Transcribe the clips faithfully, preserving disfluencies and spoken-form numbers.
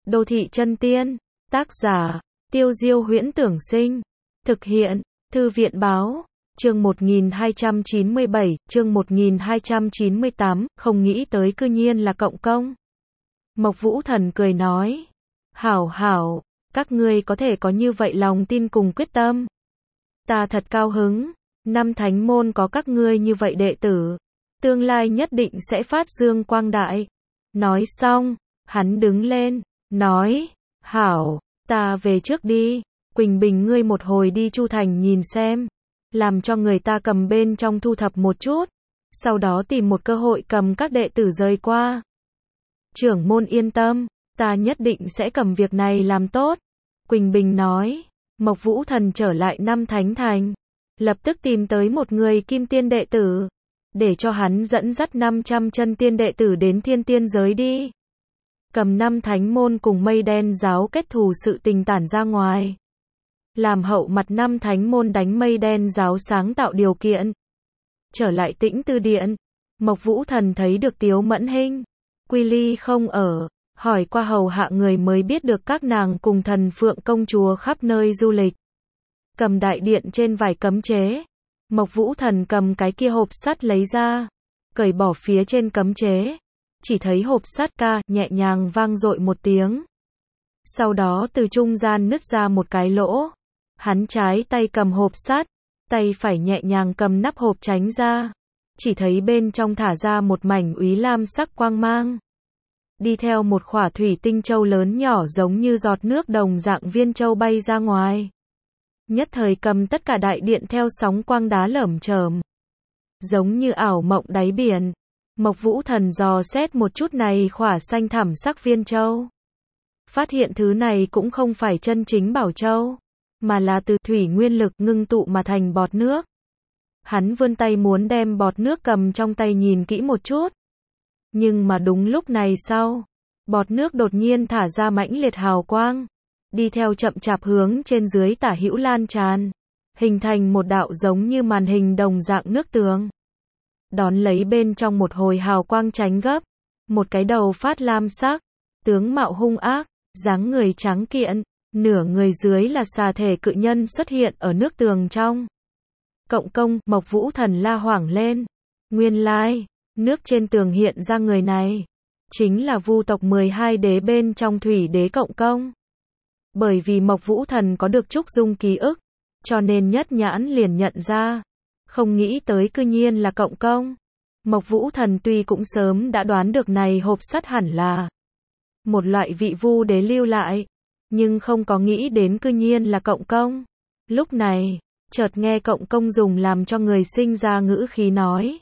Đô thị chân tiên. Tác giả, Tiêu Diêu Huyễn Tưởng Sinh. Thực hiện, Thư viện Báo. Chương một nghìn hai trăm chín mươi bảy, chương một nghìn hai trăm chín mươi tám, không nghĩ tới cư nhiên là Cộng Công. Mộc Vũ Thần cười nói. Hảo hảo, các ngươi có thể có như vậy lòng tin cùng quyết tâm. Ta thật cao hứng, năm thánh môn có các ngươi như vậy đệ tử. Tương lai nhất định sẽ phát dương quang đại. Nói xong, hắn đứng lên, nói, hảo, ta về trước đi, Quỳnh Bình ngươi một hồi đi Chu Thành nhìn xem, làm cho người ta cầm bên trong thu thập một chút, sau đó tìm một cơ hội cầm các đệ tử rời qua. Trưởng môn yên tâm, ta nhất định sẽ cầm việc này làm tốt. Quỳnh Bình nói, Mộc Vũ Thần trở lại năm thánh thành, lập tức tìm tới một người kim tiên đệ tử, để cho hắn dẫn dắt năm trăm chân tiên đệ tử đến thiên tiên giới đi. Cầm năm thánh môn cùng Mây Đen giáo kết thù sự tình tản ra ngoài. Làm hậu mặt năm thánh môn đánh Mây Đen giáo sáng tạo điều kiện. Trở lại Tĩnh Tư Điện, Mộc Vũ Thần thấy được Tiếu Mẫn Hinh, Quy Ly không ở, hỏi qua hầu hạ người mới biết được các nàng cùng Thần Phượng công chúa khắp nơi du lịch. Cầm đại điện trên vải cấm chế, Mộc Vũ Thần cầm cái kia hộp sắt lấy ra, cởi bỏ phía trên cấm chế, chỉ thấy hộp sắt ca nhẹ nhàng vang dội một tiếng. Sau đó từ trung gian nứt ra một cái lỗ, hắn trái tay cầm hộp sắt, tay phải nhẹ nhàng cầm nắp hộp tránh ra, chỉ thấy bên trong thả ra một mảnh úy lam sắc quang mang. Đi theo một khỏa thủy tinh châu lớn nhỏ giống như giọt nước đồng dạng viên châu bay ra ngoài. Nhất thời cầm tất cả đại điện theo sóng quang đá lởm chởm, giống như ảo mộng đáy biển. Mộc Vũ Thần dò xét một chút này khỏa xanh thẳm sắc viên châu, phát hiện thứ này cũng không phải chân chính bảo châu, mà là từ thủy nguyên lực ngưng tụ mà thành bọt nước. Hắn vươn tay muốn đem bọt nước cầm trong tay nhìn kỹ một chút, nhưng mà đúng lúc này sau, bọt nước đột nhiên thả ra mãnh liệt hào quang, đi theo chậm chạp hướng trên dưới tả hữu lan tràn, hình thành một đạo giống như màn hình đồng dạng nước tường. Đón lấy bên trong một hồi hào quang tránh gấp, một cái đầu phát lam sắc, tướng mạo hung ác, dáng người trắng kiện, nửa người dưới là xà thể cự nhân xuất hiện ở nước tường trong. Cộng Công, Mộc Vũ Thần la hoảng lên. Nguyên lai, nước trên tường hiện ra người này, chính là Vu tộc mười hai đế bên trong Thủy Đế Cộng Công. Bởi vì Mộc Vũ Thần có được Trúc Dung ký ức, cho nên nhất nhãn liền nhận ra. Không nghĩ tới cư nhiên là Cộng Công. Mộc Vũ Thần tuy cũng sớm đã đoán được này hộp sắt hẳn là một loại vị Vu đế lưu lại, nhưng không có nghĩ đến cư nhiên là Cộng Công. Lúc này, chợt nghe Cộng Công dùng làm cho người sinh ra ngữ khí nói.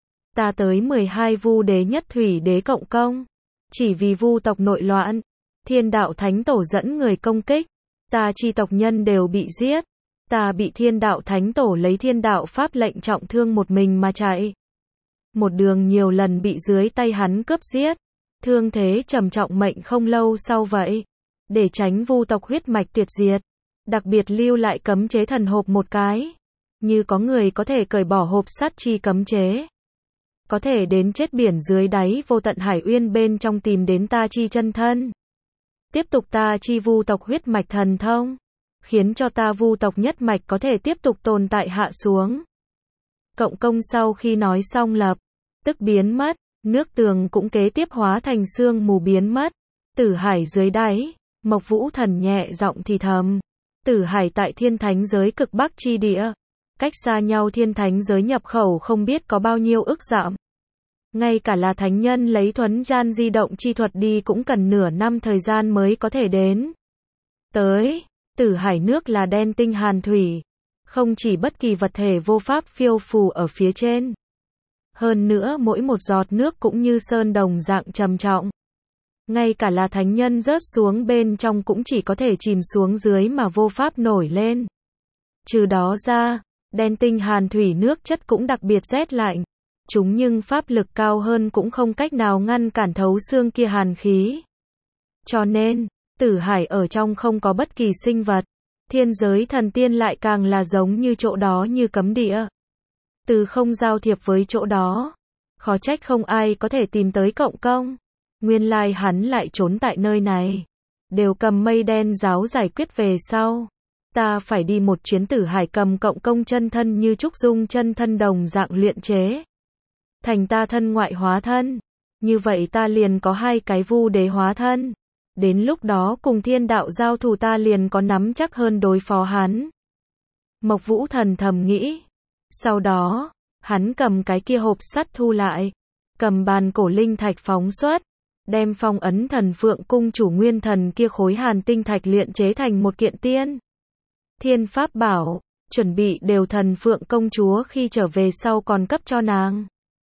Ta tới mười hai Vu đế nhất Thủy Đế Cộng Công, chỉ vì Vu tộc nội loạn, Thiên Đạo Thánh Tổ dẫn người công kích, ta chi tộc nhân đều bị giết. Ta bị Thiên Đạo Thánh Tổ lấy Thiên Đạo Pháp lệnh trọng thương một mình mà chạy. Một đường nhiều lần bị dưới tay hắn cướp giết, thương thế trầm trọng mệnh không lâu sau vậy. Để tránh Vu tộc huyết mạch tuyệt diệt, đặc biệt lưu lại cấm chế thần hộp một cái. Như có người có thể cởi bỏ hộp sắt chi cấm chế, có thể đến chết biển dưới đáy vô tận hải uyên bên trong tìm đến ta chi chân thân. Tiếp tục ta chi Vu tộc huyết mạch thần thông, khiến cho ta Vu tộc nhất mạch có thể tiếp tục tồn tại hạ xuống. Cộng Công sau khi nói xong lập tức biến mất, nước tường cũng kế tiếp hóa thành sương mù biến mất. Tử hải dưới đáy, Mộc Vũ Thần nhẹ giọng thì thầm. Tử hải tại thiên thánh giới cực bắc chi địa, cách xa nhau thiên thánh giới nhập khẩu không biết có bao nhiêu ức dặm. Ngay cả là thánh nhân lấy thuấn gian di động chi thuật đi cũng cần nửa năm thời gian mới có thể đến. Tới, Tử hải nước là đen tinh hàn thủy, không chỉ bất kỳ vật thể vô pháp phiêu phù ở phía trên. Hơn nữa mỗi một giọt nước cũng như sơn đồng dạng trầm trọng. Ngay cả là thánh nhân rớt xuống bên trong cũng chỉ có thể chìm xuống dưới mà vô pháp nổi lên. Trừ đó ra, đen tinh hàn thủy nước chất cũng đặc biệt rét lạnh. Chúng nhưng pháp lực cao hơn cũng không cách nào ngăn cản thấu xương kia hàn khí. Cho nên, Tử hải ở trong không có bất kỳ sinh vật. Thiên giới thần tiên lại càng là giống như chỗ đó như cấm địa. Từ không giao thiệp với chỗ đó, khó trách không ai có thể tìm tới Cộng Công. Nguyên lai hắn lại trốn tại nơi này. đều cầm mây đen giáo giải quyết về sau. Ta phải đi một chuyến Tử Hải cầm cộng công chân thân như Trúc Dung chân thân đồng dạng luyện chế. Thành ta thân ngoại hóa thân. Như vậy ta liền có hai cái vu đế hóa thân. Đến lúc đó cùng thiên đạo giao thủ ta liền có nắm chắc hơn đối phó hắn. Mộc Vũ Thần thầm nghĩ. Sau đó, hắn cầm cái kia hộp sắt thu lại. Cầm bàn cổ linh thạch phóng xuất. Đem phong ấn thần phượng cung chủ nguyên thần kia khối hàn tinh thạch luyện chế thành một kiện tiên thiên pháp bảo, chuẩn bị đều thần phượng công chúa khi trở về sau còn cấp cho nàng.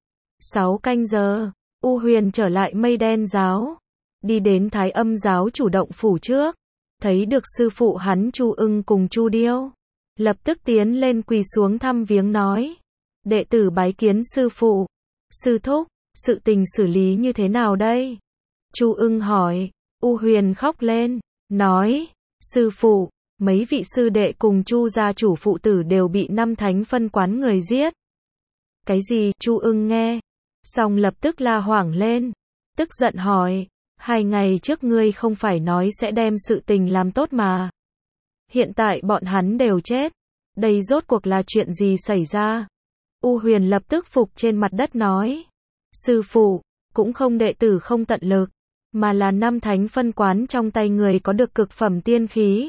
Sáu canh giờ, U Huyền trở lại mây đen giáo, đi đến Thái Âm giáo chủ động phủ trước, thấy được sư phụ hắn Chu Ưng cùng Chu Điêu, lập tức tiến lên quỳ xuống thăm viếng nói: đệ tử bái kiến sư phụ. Sư thúc, sự tình xử lý như thế nào đây? Chu Ưng hỏi. U Huyền khóc lên, nói: sư phụ, mấy vị sư đệ cùng Chu gia chủ phụ tử đều bị năm thánh phân quán người giết. Cái gì? Chu Ưng nghe xong lập tức la hoảng lên, tức giận hỏi: hai ngày trước ngươi không phải nói sẽ đem sự tình làm tốt mà? Hiện tại bọn hắn đều chết, đây rốt cuộc là chuyện gì xảy ra? U Huyền lập tức phục trên mặt đất nói: sư phụ, cũng không đệ tử không tận lực, mà là năm thánh phân quán trong tay người có được cực phẩm tiên khí.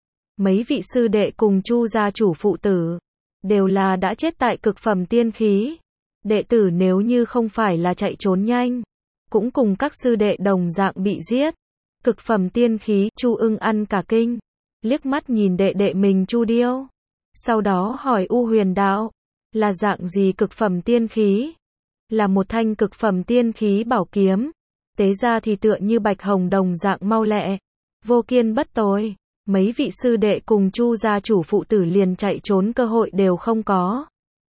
Mấy vị sư đệ cùng Chu gia chủ phụ tử đều là đã chết tại cực phẩm tiên khí. Đệ tử nếu như không phải là chạy trốn nhanh, cũng cùng các sư đệ đồng dạng bị giết. Cực phẩm tiên khí, Chu Ưng ăn cả kinh, liếc mắt nhìn đệ đệ mình Chu Điêu, sau đó hỏi U Huyền đạo: là dạng gì cực phẩm tiên khí? Là một thanh cực phẩm tiên khí bảo kiếm, tế ra thì tựa như bạch hồng đồng dạng mau lẹ, vô kiên bất tồi. Mấy vị sư đệ cùng Chu gia chủ phụ tử liền chạy trốn cơ hội đều không có,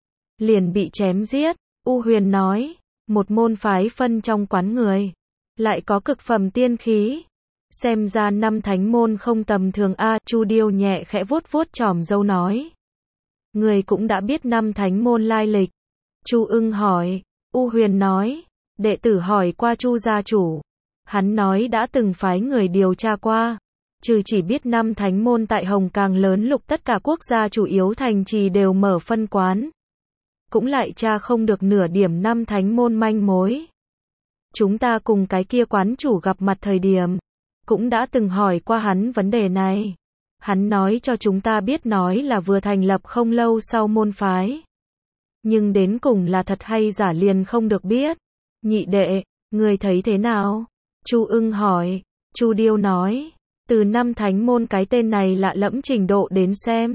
liền bị chém giết. U Huyền nói: một môn phái phân trong quán người lại có cực phẩm tiên khí, xem ra năm thánh môn không tầm thường a. Chu Điêu nhẹ khẽ vuốt vuốt chòm râu nói: người cũng đã biết năm thánh môn lai lịch. Chu Ưng hỏi. U Huyền nói: đệ tử hỏi qua Chu gia chủ, hắn nói đã từng phái người điều tra qua, trừ chỉ biết năm thánh môn tại Hồng Càng lớn lục tất cả quốc gia chủ yếu thành trì đều mở phân quán, cũng lại tra không được nửa điểm năm thánh môn manh mối. Chúng ta cùng cái kia quán chủ gặp mặt thời điểm, cũng đã từng hỏi qua hắn vấn đề này. Hắn nói cho chúng ta biết nói là vừa thành lập không lâu sau môn phái. Nhưng đến cùng là thật hay giả liền không được biết. Nhị đệ, người thấy thế nào? Chu Ưng hỏi. Chu Điêu nói: từ năm thánh môn cái tên này lạ lẫm trình độ đến xem,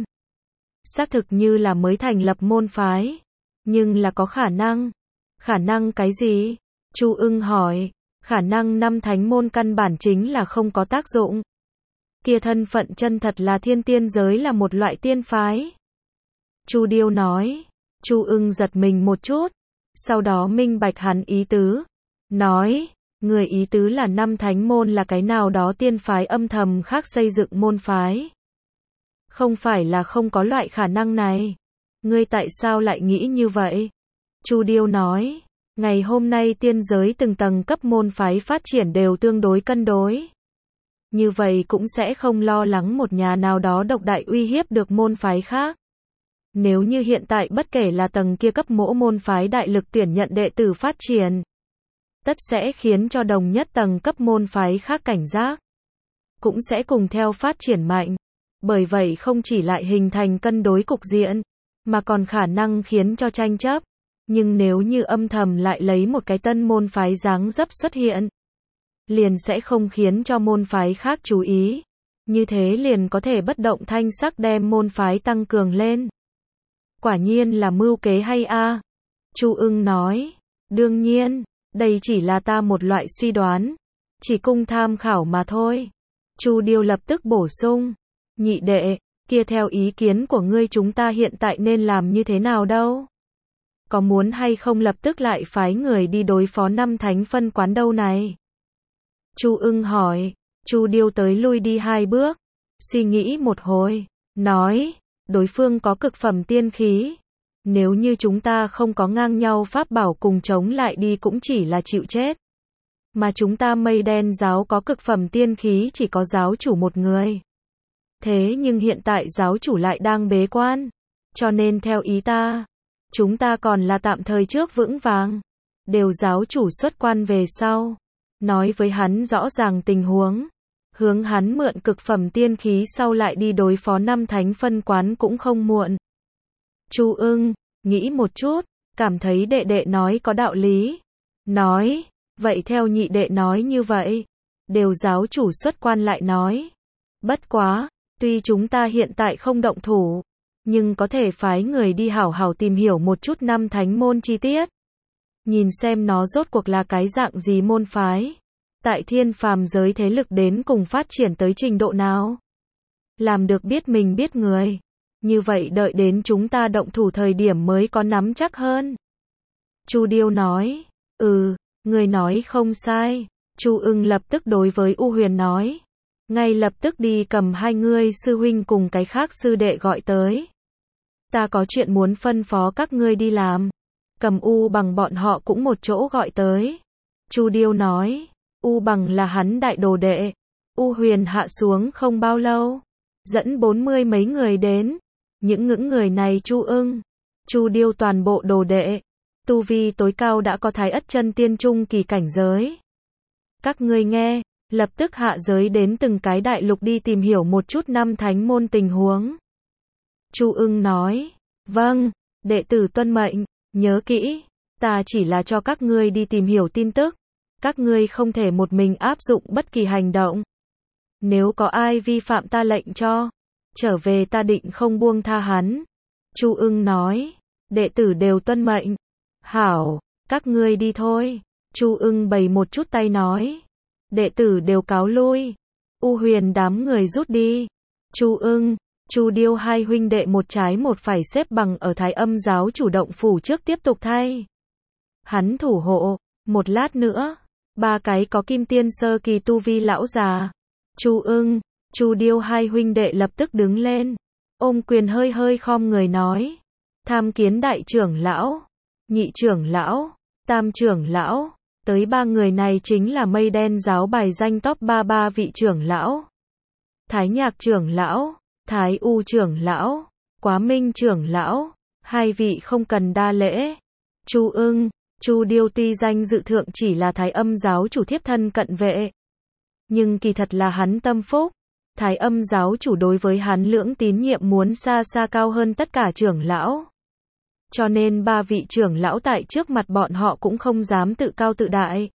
xác thực như là mới thành lập môn phái, nhưng là có khả năng. Khả năng cái gì? Chu Ưng hỏi. Khả năng năm thánh môn căn bản chính là không có tác dụng. Kia thân phận chân thật là thiên tiên giới là một loại tiên phái. Chu Điêu nói. Chu Ưng giật mình một chút, sau đó minh bạch hắn ý tứ, nói: người ý tứ là năm thánh môn là cái nào đó tiên phái âm thầm khác xây dựng môn phái. Không phải là không có loại khả năng này. Ngươi tại sao lại nghĩ như vậy? Chu Điêu nói: ngày hôm nay tiên giới từng tầng cấp môn phái phát triển đều tương đối cân đối. Như vậy cũng sẽ không lo lắng một nhà nào đó độc đại uy hiếp được môn phái khác. Nếu như hiện tại bất kể là tầng kia cấp mỗi môn phái đại lực tuyển nhận đệ tử phát triển, tất sẽ khiến cho đồng nhất tầng cấp môn phái khác cảnh giác, cũng sẽ cùng theo phát triển mạnh. Bởi vậy không chỉ lại hình thành cân đối cục diện, mà còn khả năng khiến cho tranh chấp. Nhưng nếu như âm thầm lại lấy một cái tân môn phái dáng dấp xuất hiện, liền sẽ không khiến cho môn phái khác chú ý. Như thế liền có thể bất động thanh sắc đem môn phái tăng cường lên. Quả nhiên là mưu kế hay a. Chu Ưng nói. Đương nhiên, đây chỉ là ta một loại suy đoán, chỉ cung tham khảo mà thôi. Chu Điêu lập tức bổ sung. Nhị đệ, kia theo ý kiến của ngươi chúng ta hiện tại nên làm như thế nào đâu? Có muốn hay không lập tức lại phái người đi đối phó năm thánh phân quán đâu này? Chu Ưng hỏi. Chu Điêu tới lui đi hai bước, suy nghĩ một hồi, nói: đối phương có cực phẩm tiên khí, nếu như chúng ta không có ngang nhau pháp bảo cùng chống lại đi cũng chỉ là chịu chết. Mà chúng ta mây đen giáo có cực phẩm tiên khí chỉ có giáo chủ một người. Thế nhưng hiện tại giáo chủ lại đang bế quan. Cho nên theo ý ta, chúng ta còn là tạm thời trước vững vàng. Đều giáo chủ xuất quan về sau. Nói với hắn rõ ràng tình huống. Hướng hắn mượn cực phẩm tiên khí sau lại đi đối phó năm thánh phân quán cũng không muộn. Chu Ưng, nghĩ một chút, cảm thấy đệ đệ nói có đạo lý. Nói, vậy theo nhị đệ nói như vậy. Đều giáo chủ xuất quan lại nói. Bất quá, tuy chúng ta hiện tại không động thủ, nhưng có thể phái người đi hảo hảo tìm hiểu một chút năm thánh môn chi tiết. Nhìn xem nó rốt cuộc là cái dạng gì môn phái. Tại thiên phàm giới thế lực đến cùng phát triển tới trình độ nào. Làm được biết mình biết người. Như vậy đợi đến chúng ta động thủ thời điểm mới có nắm chắc hơn. Chu Điêu nói, ừ, người nói không sai. Chu Ưng lập tức đối với U Huyền nói. Ngay lập tức đi cầm hai ngươi sư huynh cùng cái khác sư đệ gọi tới. Ta có chuyện muốn phân phó các ngươi đi làm. Cầm U Bằng bọn họ cũng một chỗ gọi tới. Chu Điêu nói, U Bằng là hắn đại đồ đệ. U Huyền hạ xuống không bao lâu, dẫn bốn mươi mấy người đến. Những ngưỡng người này Chu Ưng, Chu Điêu toàn bộ đồ đệ. Tu vi tối cao đã có Thái Ất chân tiên trung kỳ cảnh giới. Các ngươi nghe, lập tức hạ giới đến từng cái đại lục đi tìm hiểu một chút năm thánh môn tình huống. Chu Ưng nói, vâng, đệ tử tuân mệnh, nhớ kỹ, ta chỉ là cho các ngươi đi tìm hiểu tin tức. Các ngươi không thể một mình áp dụng bất kỳ hành động. Nếu có ai vi phạm ta lệnh cho, trở về ta định không buông tha hắn. Chu Ưng nói, đệ tử đều tuân mệnh. Hảo, các ngươi đi thôi. Chu Ưng bày một chút tay nói, đệ tử đều cáo lui. U Huyền đám người rút đi. Chu Ưng, Chu Điêu hai huynh đệ một trái một phải xếp bằng ở Thái Âm giáo chủ động phủ trước tiếp tục thay. Hắn thủ hộ, một lát nữa, ba cái có kim tiên sơ kỳ tu vi lão già. Chu Ưng, Chu Điêu hai huynh đệ lập tức đứng lên, ôm quyền hơi hơi khom người nói, tham kiến đại trưởng lão, nhị trưởng lão, tam trưởng lão. Tới ba người này chính là mây đen giáo bài danh top ba ba vị trưởng lão. Thái Nhạc trưởng lão, Thái U trưởng lão, Quá Minh trưởng lão, hai vị không cần đa lễ. Chu Ưng, Chu Điêu tuy danh dự thượng chỉ là Thái Âm giáo chủ thiếp thân cận vệ, nhưng kỳ thật là hắn tâm phúc. Thái Âm giáo chủ đối với hắn lưỡng tín nhiệm muốn xa xa cao hơn tất cả trưởng lão. Cho nên ba vị trưởng lão tại trước mặt bọn họ cũng không dám tự cao tự đại.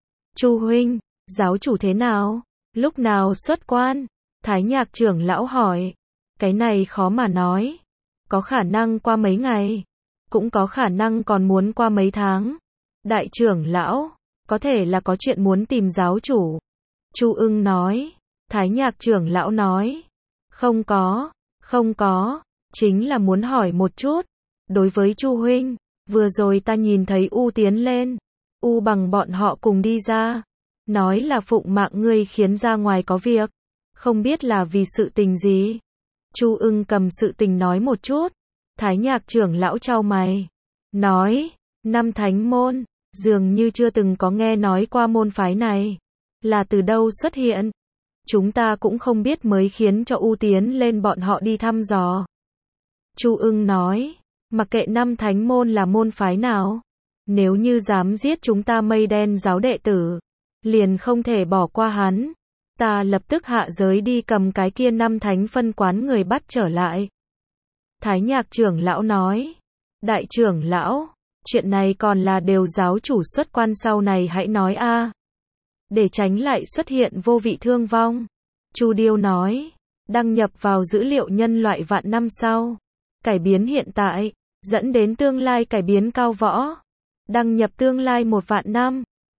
Chu huynh, giáo chủ thế nào? Lúc nào xuất quan? Thái Nhạc trưởng lão hỏi. Cái này khó mà nói. Có khả năng qua mấy ngày, cũng có khả năng còn muốn qua mấy tháng. Đại trưởng lão, có thể là có chuyện muốn tìm giáo chủ. Chu Ưng nói. Thái Nhạc trưởng lão nói. Không có, không có, chính là muốn hỏi một chút. Đối với Chu huynh, vừa rồi ta nhìn thấy U tiến lên, U Bằng bọn họ cùng đi ra, nói là phụng mạng ngươi khiến ra ngoài có việc, không biết là vì sự tình gì. Chu Ưng cầm sự tình nói một chút. Thái Nhạc trưởng lão chau mày, nói, năm thánh môn, dường như chưa từng có nghe nói qua môn phái này, là từ đâu xuất hiện. Chúng ta cũng không biết mới khiến cho U tiến lên bọn họ đi thăm dò. Chu Ưng nói, mặc kệ năm thánh môn là môn phái nào, nếu như dám giết chúng ta mây đen giáo đệ tử, liền không thể bỏ qua hắn. Ta lập tức hạ giới đi cầm cái kia năm thánh phân quán người bắt trở lại. Thái Nhạc trưởng lão nói, đại trưởng lão, chuyện này còn là đều giáo chủ xuất quan sau này hãy nói a, để tránh lại xuất hiện vô vị thương vong. Chu Điêu nói, đăng nhập vào dữ liệu nhân loại vạn năm sau, cải biến hiện tại, dẫn đến tương lai cải biến cao võ. Đăng nhập tương lai một vạn năm,